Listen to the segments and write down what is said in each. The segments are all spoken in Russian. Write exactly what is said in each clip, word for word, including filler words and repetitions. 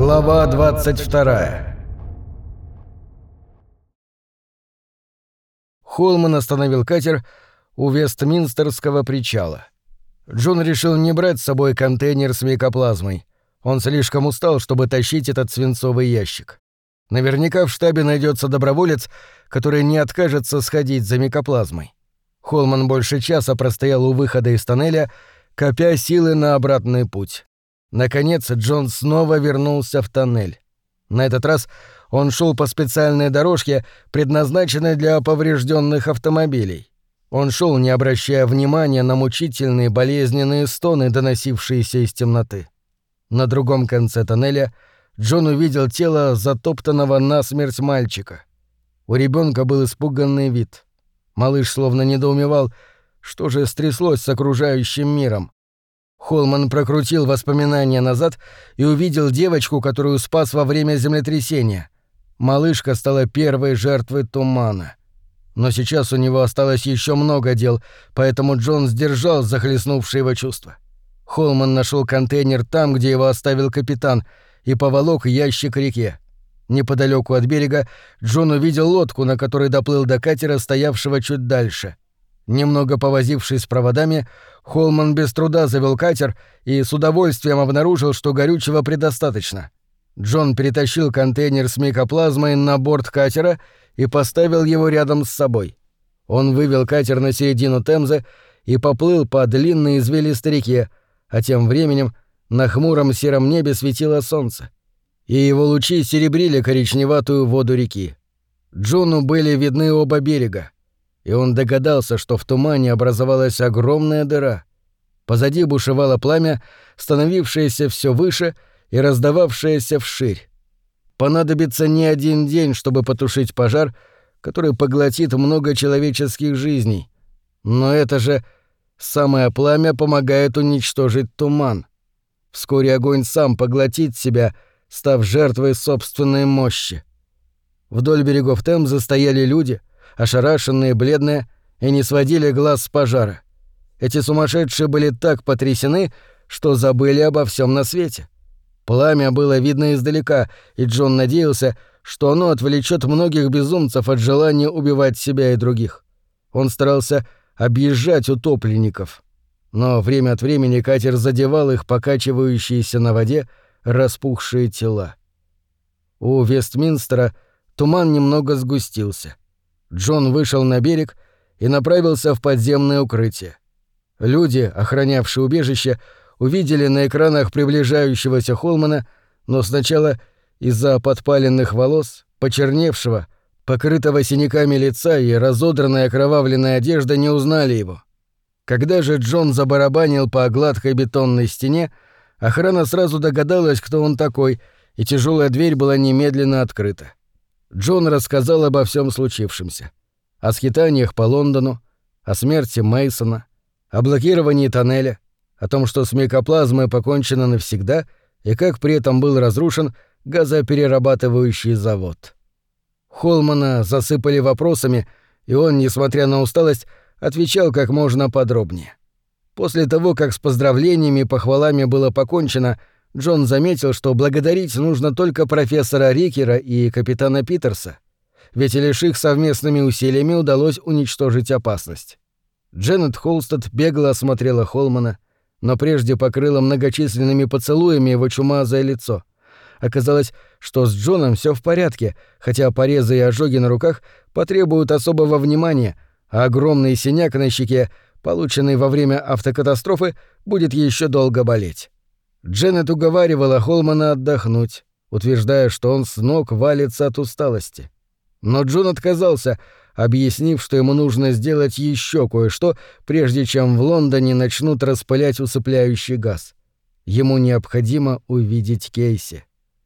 Глава двадцать вторая. Холман остановил катер у Вестминстерского причала. Джон решил не брать с собой контейнер с микоплазмой. Он слишком устал, чтобы тащить этот свинцовый ящик. Наверняка в штабе найдется доброволец, который не откажется сходить за микоплазмой. Холман больше часа простоял у выхода из тоннеля, копя силы на обратный путь. Наконец Джон снова вернулся в тоннель. На этот раз он шел по специальной дорожке, предназначенной для поврежденных автомобилей. Он шел, не обращая внимания на мучительные болезненные стоны, доносившиеся из темноты. На другом конце тоннеля Джон увидел тело затоптанного насмерть мальчика. У ребенка был испуганный вид. Малыш словно недоумевал, что же стряслось с окружающим миром. Холман прокрутил воспоминания назад и увидел девочку, которую спас во время землетрясения. Малышка стала первой жертвой тумана. Но сейчас у него осталось еще много дел, поэтому Джон сдержал захлестнувшие его чувства. Холман нашел контейнер там, где его оставил капитан, и поволок ящик к реке. Неподалеку от берега Джон увидел лодку, на которой доплыл до катера, стоявшего чуть дальше. Немного повозившись с проводами, Холман без труда завел катер и с удовольствием обнаружил, что горючего предостаточно. Джон перетащил контейнер с микоплазмой на борт катера и поставил его рядом с собой. Он вывел катер на середину Темзы и поплыл по длинной извилистой реке, а тем временем на хмуром сером небе светило солнце, и его лучи серебрили коричневатую воду реки. Джону были видны оба берега, и он догадался, что в тумане образовалась огромная дыра. Позади бушевало пламя, становившееся все выше и раздававшееся вширь. Понадобится не один день, чтобы потушить пожар, который поглотит много человеческих жизней. Но это же самое пламя помогает уничтожить туман. Вскоре огонь сам поглотит себя, став жертвой собственной мощи. Вдоль берегов Темзы стояли люди, ошарашенные, бледные, и не сводили глаз с пожара. Эти сумасшедшие были так потрясены, что забыли обо всем на свете. Пламя было видно издалека, и Джон надеялся, что оно отвлечет многих безумцев от желания убивать себя и других. Он старался объезжать утопленников, но время от времени катер задевал их покачивающиеся на воде распухшие тела. У Вестминстера туман немного сгустился. Джон вышел на берег и направился в подземное укрытие. Люди, охранявшие убежище, увидели на экранах приближающегося Холмана, но сначала из-за подпаленных волос, почерневшего, покрытого синяками лица и разодранной окровавленной одежды не узнали его. Когда же Джон забарабанил по гладкой бетонной стене, охрана сразу догадалась, кто он такой, и тяжелая дверь была немедленно открыта. Джон рассказал обо всем случившемся. О скитаниях по Лондону, о смерти Мейсона, о блокировании тоннеля, о том, что с микоплазмой покончено навсегда и как при этом был разрушен газоперерабатывающий завод. Холмана засыпали вопросами, и он, несмотря на усталость, отвечал как можно подробнее. После того, как с поздравлениями и похвалами было покончено, Джон заметил, что благодарить нужно только профессора Рикера и капитана Питерса, ведь лишь их совместными усилиями удалось уничтожить опасность. Дженнет Холстед бегло осмотрела Холмана, но прежде покрыла многочисленными поцелуями его чумазое лицо. Оказалось, что с Джоном все в порядке, хотя порезы и ожоги на руках потребуют особого внимания, а огромный синяк на щеке, полученный во время автокатастрофы, будет еще долго болеть. Дженнет уговаривала Холмана отдохнуть, утверждая, что он с ног валится от усталости. Но Джон отказался, объяснив, что ему нужно сделать еще кое-что, прежде чем в Лондоне начнут распылять усыпляющий газ. Ему необходимо увидеть Кейси.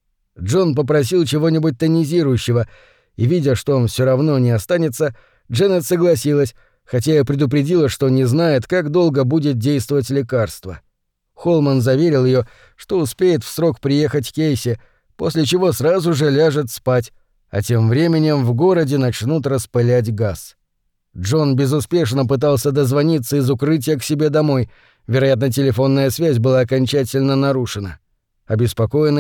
Джон попросил чего-нибудь тонизирующего, и, видя, что он все равно не останется, Дженнет согласилась, хотя и предупредила, что не знает, как долго будет действовать лекарство. Холман заверил ее, что успеет в срок приехать Кейси, после чего сразу же ляжет спать, а тем временем в городе начнут распылять газ. Джон безуспешно пытался дозвониться из укрытия к себе домой, вероятно, телефонная связь была окончательно нарушена. Обеспокоенный,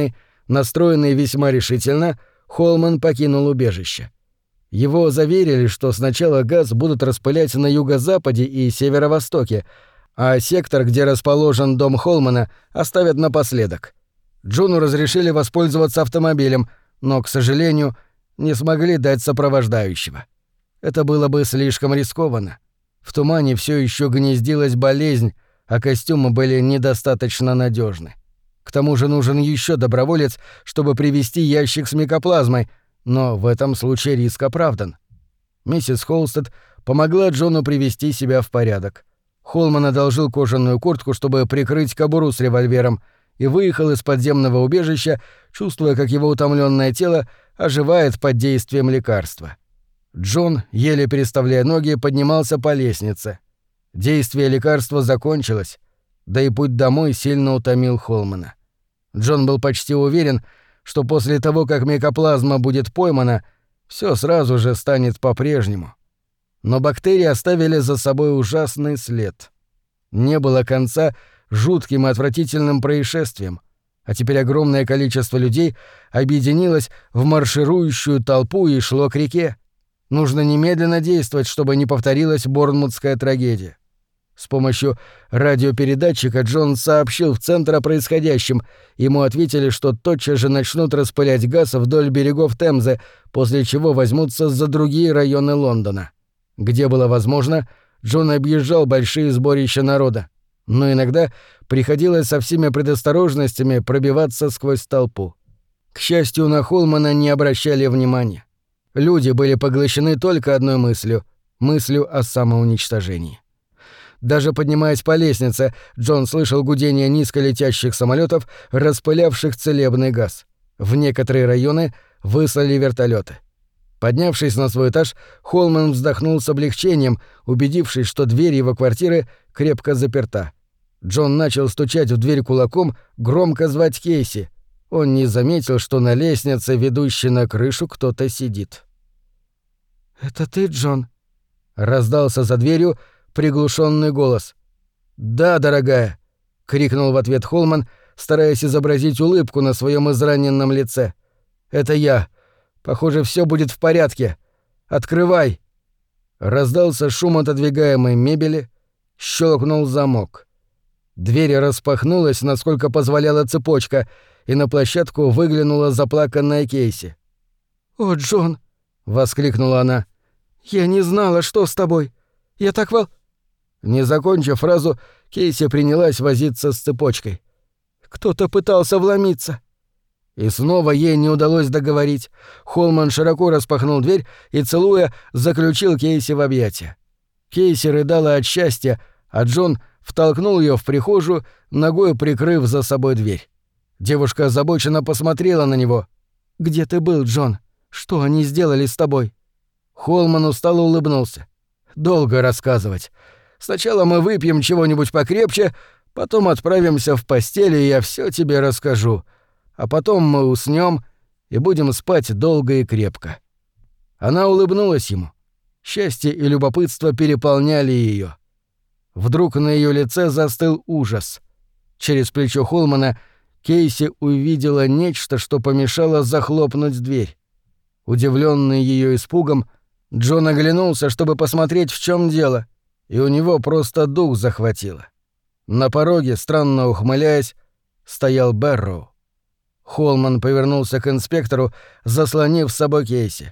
Настроенный весьма решительно, Холман покинул убежище. Его заверили, что сначала газ будут распылять на юго-западе и северо-востоке, а сектор, где расположен дом Холмана, оставят напоследок. Джону разрешили воспользоваться автомобилем, но, к сожалению, не смогли дать сопровождающего. Это было бы слишком рискованно. В тумане все еще гнездилась болезнь, а костюмы были недостаточно надежны. К тому же нужен еще доброволец, чтобы привезти ящик с микоплазмой, но в этом случае риск оправдан. Миссис Холстед помогла Джону привести себя в порядок. Холман одолжил кожаную куртку, чтобы прикрыть кобуру с револьвером, и выехал из подземного убежища, чувствуя, как его утомленное тело оживает под действием лекарства. Джон, еле переставляя ноги, поднимался по лестнице. Действие лекарства закончилось, да и путь домой сильно утомил Холмана. Джон был почти уверен, что после того, как микоплазма будет поймана, все сразу же станет по-прежнему. Но бактерии оставили за собой ужасный след. Не было конца жутким и отвратительным происшествиям, а теперь огромное количество людей объединилось в марширующую толпу и шло к реке. Нужно немедленно действовать, чтобы не повторилась борнмутская трагедия. С помощью радиопередатчика Джон сообщил в центр о происходящем. Ему ответили, что тотчас же начнут распылять газ вдоль берегов Темзы, после чего возьмутся за другие районы Лондона. Где было возможно, Джон объезжал большие сборища народа, но иногда приходилось со всеми предосторожностями пробиваться сквозь толпу. К счастью, на Холмана не обращали внимания. Люди были поглощены только одной мыслью — мыслью о самоуничтожении. Даже поднимаясь по лестнице, Джон слышал гудение низколетящих самолетов, распылявших целебный газ. В некоторые районы выслали вертолеты. Поднявшись на свой этаж, Холман вздохнул с облегчением, убедившись, что дверь его квартиры крепко заперта. Джон начал стучать в дверь кулаком, громко звать Кейси. Он не заметил, что на лестнице, ведущей на крышу, кто-то сидит. «Это ты, Джон?» — раздался за дверью приглушенный голос. «Да, дорогая», — крикнул в ответ Холман, стараясь изобразить улыбку на своем израненном лице. «Это я. Похоже, все будет в порядке. Открывай!» Раздался шум отодвигаемой мебели, щелкнул замок. Дверь распахнулась, насколько позволяла цепочка, и на площадку выглянула заплаканная Кейси. «О, Джон!» — воскликнула она. «Я не знала, что с тобой. Я так вол...» Не закончив фразу, Кейси принялась возиться с цепочкой. «Кто-то пытался вломиться». И снова ей не удалось договорить. Холман широко распахнул дверь и, целуя, заключил Кейси в объятия. Кейси рыдала от счастья, а Джон втолкнул ее в прихожую, ногой прикрыв за собой дверь. Девушка озабоченно посмотрела на него. «Где ты был, Джон? Что они сделали с тобой?» Холман устало улыбнулся. «Долго рассказывать. Сначала мы выпьем чего-нибудь покрепче, потом отправимся в постель, и я все тебе расскажу. А потом мы уснем и будем спать долго и крепко». Она улыбнулась ему. Счастье и любопытство переполняли ее. Вдруг на ее лице застыл ужас. Через плечо Холмана Кейси увидела нечто, что помешало захлопнуть дверь. Удивленный ее испугом, Джон оглянулся, чтобы посмотреть, в чем дело, и у него просто дух захватило. На пороге, странно ухмыляясь, стоял Бэрроу. Холман повернулся к инспектору, заслонив с собой Кейси.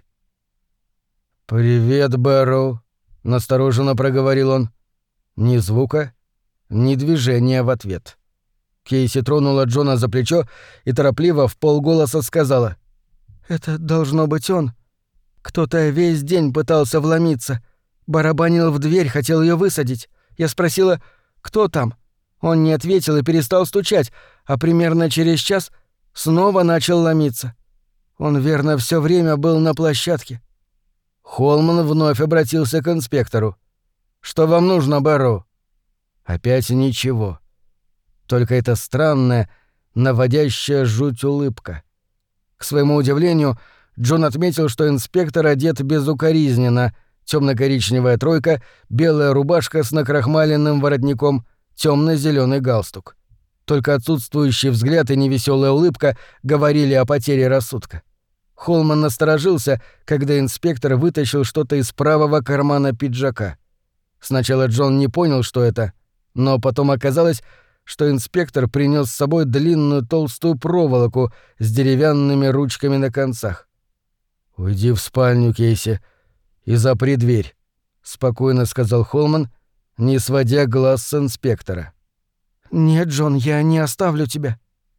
«Привет, Бэрроу», — настороженно проговорил он. Ни звука, ни движения в ответ. Кейси тронула Джона за плечо и торопливо вполголоса сказала: «Это должно быть он. Кто-то весь день пытался вломиться. Барабанил в дверь, хотел ее высадить. Я спросила, кто там? Он не ответил и перестал стучать, а примерно через час снова начал ломиться. Он, верно, все время был на площадке». Холман вновь обратился к инспектору. «Что вам нужно, Бэрроу?» Опять ничего. Только эта странная, наводящая жуть улыбка. К своему удивлению, Джон отметил, что инспектор одет безукоризненно. Темно-коричневая тройка, белая рубашка с накрахмаленным воротником, темно-зеленый галстук. Только отсутствующий взгляд и невеселая улыбка говорили о потере рассудка. Холман насторожился, когда инспектор вытащил что-то из правого кармана пиджака. Сначала Джон не понял, что это, но потом оказалось, что инспектор принес с собой длинную толстую проволоку с деревянными ручками на концах. «Уйди в спальню, Кейси, и запри дверь», — спокойно сказал Холман, не сводя глаз с инспектора. «Нет, Джон, я не оставлю тебя».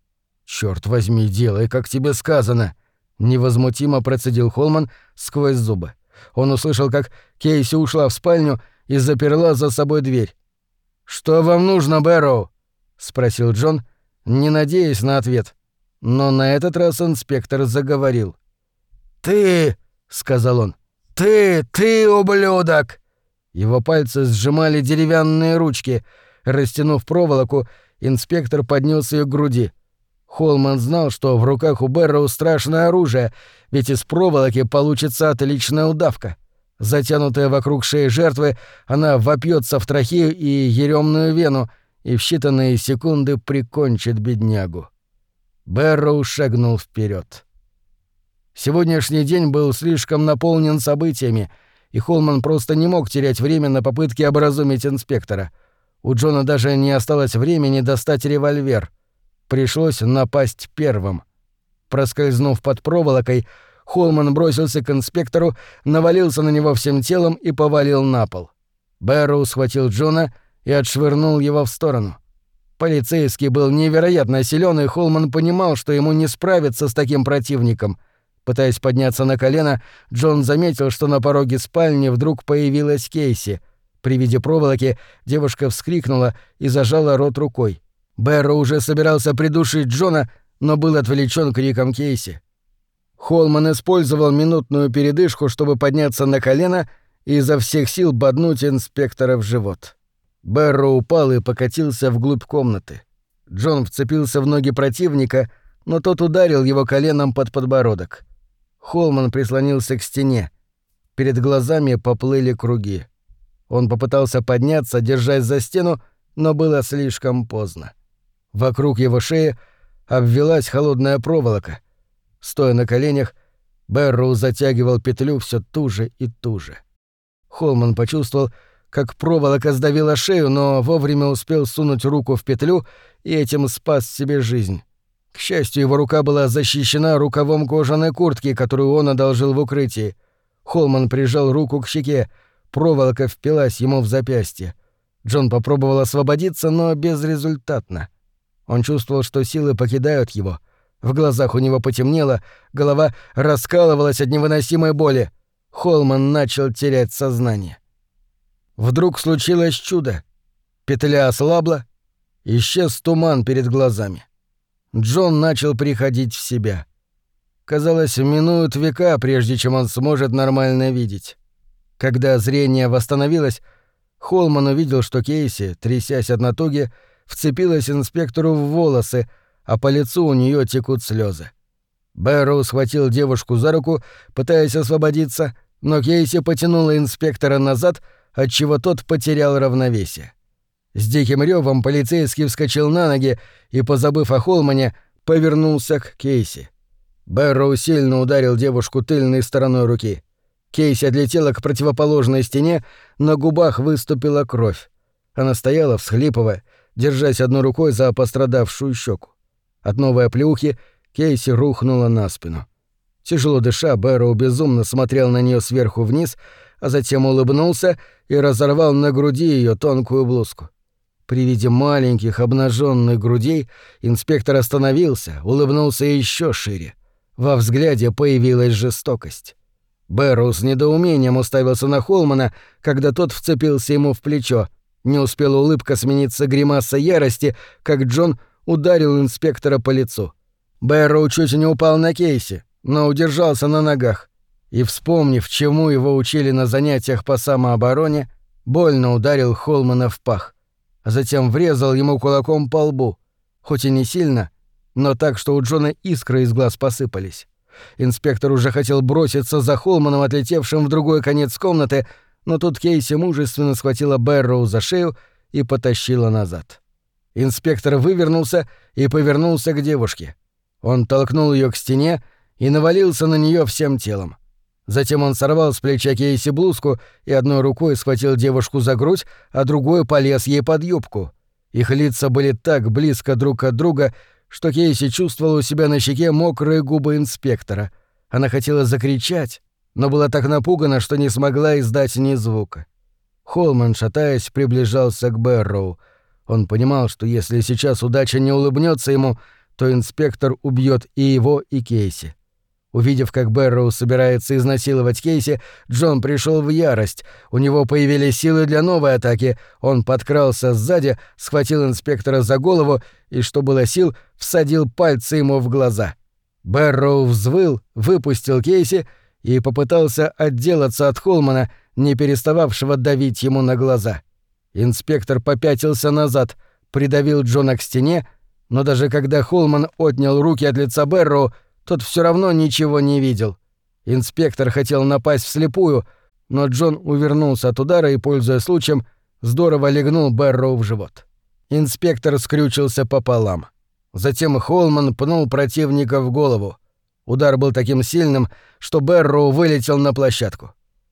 «Чёрт возьми, делай, как тебе сказано», — невозмутимо процедил Холман сквозь зубы. Он услышал, как Кейси ушла в спальню и заперла за собой дверь. «Что вам нужно, Бэрроу?» — спросил Джон, не надеясь на ответ. Но на этот раз инспектор заговорил. «Ты!» — сказал он. «Ты! Ты, ублюдок!» Его пальцы сжимали деревянные ручки. Растянув проволоку, инспектор поднес ее к груди. Холман знал, что в руках у Бэрроу страшное оружие, ведь из проволоки получится отличная удавка. Затянутая вокруг шеи жертвы, она вопьется в трахею и еремную вену и в считанные секунды прикончит беднягу. Бэрроу шагнул вперед. Сегодняшний день был слишком наполнен событиями, и Холман просто не мог терять время на попытки образумить инспектора. У Джона даже не осталось времени достать револьвер. Пришлось напасть первым. Проскользнув под проволокой, Холман бросился к инспектору, навалился на него всем телом и повалил на пол. Бэрроу схватил Джона и отшвырнул его в сторону. Полицейский был невероятно силен, и Холман понимал, что ему не справиться с таким противником. Пытаясь подняться на колено, Джон заметил, что на пороге спальни вдруг появилась Кейси. При виде проволоки девушка вскрикнула и зажала рот рукой. Бэрроу уже собирался придушить Джона, но был отвлечен криком Кейси. Холман использовал минутную передышку, чтобы подняться на колено и изо всех сил боднуть инспектора в живот. Бэрроу упал и покатился вглубь комнаты. Джон вцепился в ноги противника, но тот ударил его коленом под подбородок. Холман прислонился к стене. Перед глазами поплыли круги. Он попытался подняться, держась за стену, но было слишком поздно. Вокруг его шеи обвилась холодная проволока. Стоя на коленях, Бэрроу затягивал петлю все туже и туже. Холман почувствовал, как проволока сдавила шею, но вовремя успел сунуть руку в петлю и этим спас себе жизнь. К счастью, его рука была защищена рукавом кожаной куртки, которую он одолжил в укрытии. Холман прижал руку к щеке, проволока впилась ему в запястье. Джон попробовал освободиться, но безрезультатно. Он чувствовал, что силы покидают его. В глазах у него потемнело, голова раскалывалась от невыносимой боли. Холман начал терять сознание. Вдруг случилось чудо. Петля ослабла, исчез туман перед глазами. Джон начал приходить в себя. Казалось, минуют века, прежде чем он сможет нормально видеть. Когда зрение восстановилось, Холман увидел, что Кейси, трясясь от натуги, вцепилась инспектору в волосы, а по лицу у нее текут слезы. Бэрроу схватил девушку за руку, пытаясь освободиться, но Кейси потянула инспектора назад, отчего тот потерял равновесие. С диким рёвом полицейский вскочил на ноги и, позабыв о Холмане, повернулся к Кейси. Бэрроу сильно ударил девушку тыльной стороной руки. Кейси отлетела к противоположной стене, на губах выступила кровь. Она стояла, всхлипывая, держась одной рукой за пострадавшую щеку. От новой оплеухи Кейси рухнула на спину. Тяжело дыша, Бэрроу безумно смотрел на нее сверху вниз, а затем улыбнулся и разорвал на груди ее тонкую блузку. При виде маленьких обнаженных грудей инспектор остановился, улыбнулся еще шире. Во взгляде появилась жестокость. Бэрроу с недоумением уставился на Холмана, когда тот вцепился ему в плечо. Не успела улыбка смениться гримасой ярости, как Джон ударил инспектора по лицу. Бэрроу чуть не упал на Кейси, но удержался на ногах. И, вспомнив, чему его учили на занятиях по самообороне, больно ударил Холмана в пах. А затем врезал ему кулаком по лбу. Хоть и не сильно, но так, что у Джона искры из глаз посыпались. Инспектор уже хотел броситься за Холманом, отлетевшим в другой конец комнаты, но тут Кейси мужественно схватила Бэрроу за шею и потащила назад. Инспектор вывернулся и повернулся к девушке. Он толкнул ее к стене и навалился на нее всем телом. Затем он сорвал с плеча Кейси блузку и одной рукой схватил девушку за грудь, а другой полез ей под юбку. Их лица были так близко друг от друга, что Кейси чувствовала у себя на щеке мокрые губы инспектора. Она хотела закричать, но была так напугана, что не смогла издать ни звука. Холман, шатаясь, приближался к Бэрроу. Он понимал, что если сейчас удача не улыбнется ему, то инспектор убьет и его, и Кейси. Увидев, как Бэрроу собирается изнасиловать Кейси, Джон пришел в ярость. У него появились силы для новой атаки. Он подкрался сзади, схватил инспектора за голову и, что было сил, всадил пальцы ему в глаза. Бэрроу взвыл, выпустил Кейси и попытался отделаться от Холмана, не перестававшего давить ему на глаза. Инспектор попятился назад, придавил Джона к стене, но даже когда Холман отнял руки от лица Бэрроу, тот все равно ничего не видел. Инспектор хотел напасть вслепую, но Джон увернулся от удара и, пользуясь случаем, здорово легнул Бэрроу в живот. Инспектор скрючился пополам. Затем Холман пнул противника в голову. Удар был таким сильным, что Бэрроу вылетел на площадку.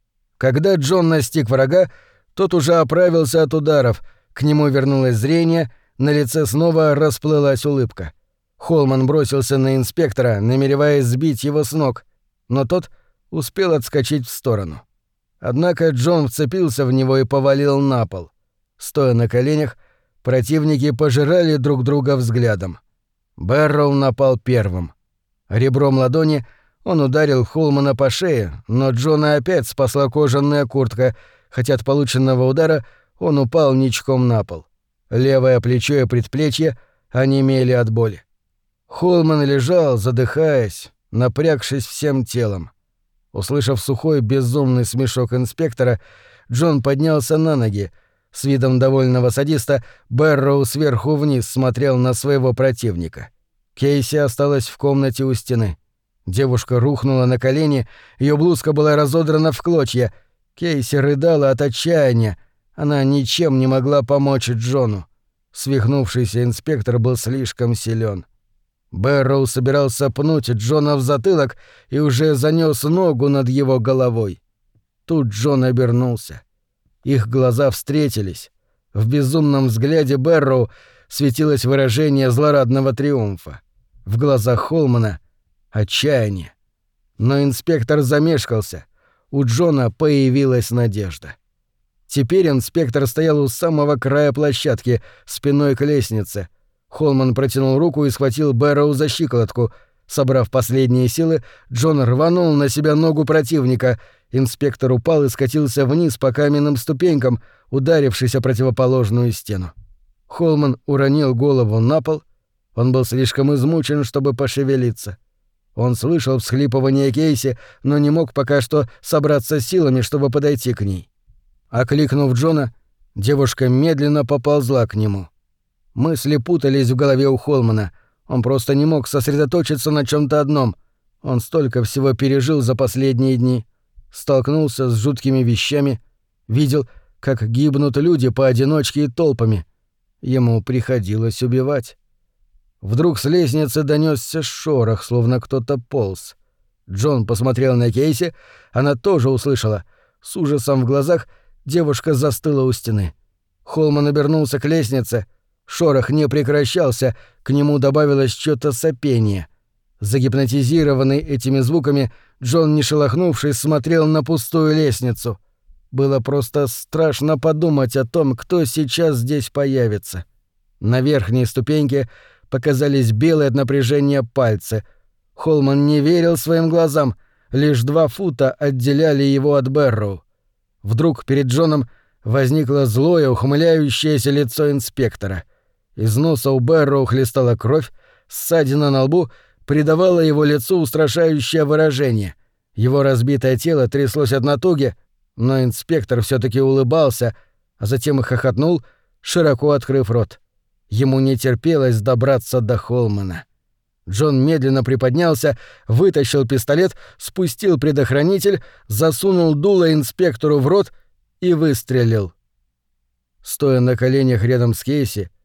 Когда Джон настиг врага, тот уже оправился от ударов, к нему вернулось зрение, на лице снова расплылась улыбка. Холман бросился на инспектора, намереваясь сбить его с ног, но тот успел отскочить в сторону. Однако Джон вцепился в него и повалил на пол. Стоя на коленях, противники пожирали друг друга взглядом. Бэрроу напал первым. Ребром ладони он ударил Холмана по шее, но Джона опять спасла кожаная куртка, хотя от полученного удара он упал ничком на пол. Левое плечо и предплечье онемели от боли. Холман лежал, задыхаясь, напрягшись всем телом. Услышав сухой безумный смешок инспектора, Джон поднялся на ноги. С видом довольного садиста Бэрроу сверху вниз смотрел на своего противника. Кейси осталась в комнате у стены. Девушка рухнула на колени, ее блузка была разодрана в клочья. Кейси рыдала от отчаяния. Она ничем не могла помочь Джону. Свихнувшийся инспектор был слишком силен. Бэрроу собирался пнуть Джона в затылок и уже занёс ногу над его головой. Тут Джон обернулся. Их глаза встретились. В безумном взгляде Бэрроу светилось выражение злорадного триумфа. В глазах Холмана — отчаяние. Но инспектор замешкался. У Джона появилась надежда. Теперь инспектор стоял у самого края площадки, спиной к лестнице. Холман протянул руку и схватил Бэрроу за щиколотку. Собрав последние силы, Джон рванул на себя ногу противника. Инспектор упал и скатился вниз по каменным ступенькам, ударившись о противоположную стену. Холман уронил голову на пол. Он был слишком измучен, чтобы пошевелиться. Он слышал всхлипывание Кейси, но не мог пока что собраться силами, чтобы подойти к ней. Окликнув Джона, девушка медленно поползла к нему. Мысли путались в голове у Холмана. Он просто не мог сосредоточиться на чем-то одном. Он столько всего пережил за последние дни. Столкнулся с жуткими вещами, видел, как гибнут люди поодиночке и толпами. Ему приходилось убивать. Вдруг с лестницы донёсся шорох, словно кто-то полз. Джон посмотрел на Кейси, она тоже услышала. С ужасом в глазах девушка застыла у стены. Холман обернулся к лестнице. Шорох не прекращался, к нему добавилось что-то сопение. Загипнотизированный этими звуками, Джон, не шелохнувшись, смотрел на пустую лестницу. Было просто страшно подумать о том, кто сейчас здесь появится. На верхней ступеньке показались белые от напряжения пальцы. Холман не верил своим глазам, лишь два фута отделяли его от Бэрроу. Вдруг перед Джоном возникло злое, ухмыляющееся лицо инспектора. Из носа у Бэрроу хлестала кровь, ссадина на лбу придавала его лицу устрашающее выражение. Его разбитое тело тряслось от натуги, но инспектор все-таки улыбался, а затем и хохотнул, широко открыв рот. Ему не терпелось добраться до Холмана. Джон медленно приподнялся, вытащил пистолет, спустил предохранитель, засунул дуло инспектору в рот и выстрелил. Стоя на коленях рядом с Кейси,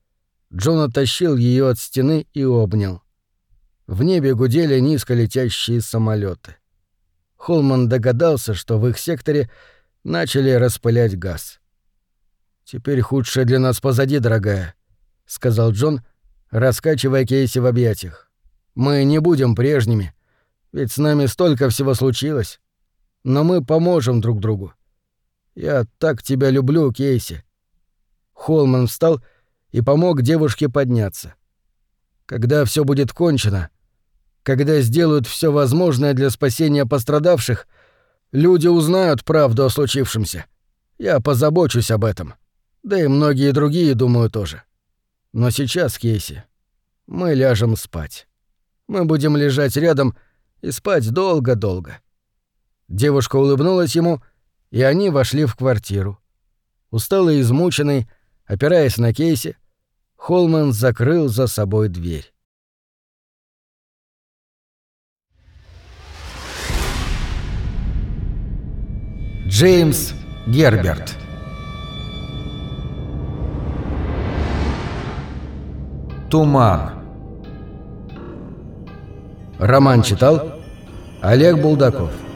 Джон оттащил ее от стены и обнял. В небе гудели низко летящие самолеты. Холман догадался, что в их секторе начали распылять газ. «Теперь худшее для нас позади, дорогая», — сказал Джон, раскачивая Кейси в объятиях. «Мы не будем прежними, ведь с нами столько всего случилось. Но мы поможем друг другу. Я так тебя люблю, Кейси». Холман встал и помог девушке подняться. «Когда все будет кончено, когда сделают все возможное для спасения пострадавших, люди узнают правду о случившемся. Я позабочусь об этом. Да и многие другие, думаю, тоже. Но сейчас, Кейси, мы ляжем спать. Мы будем лежать рядом и спать долго-долго». Девушка улыбнулась ему, и они вошли в квартиру. Усталый и измученный, опираясь на Кейси, Холман закрыл за собой дверь. Джеймс Герберт. Туман. Роман читал Олег Булдаков.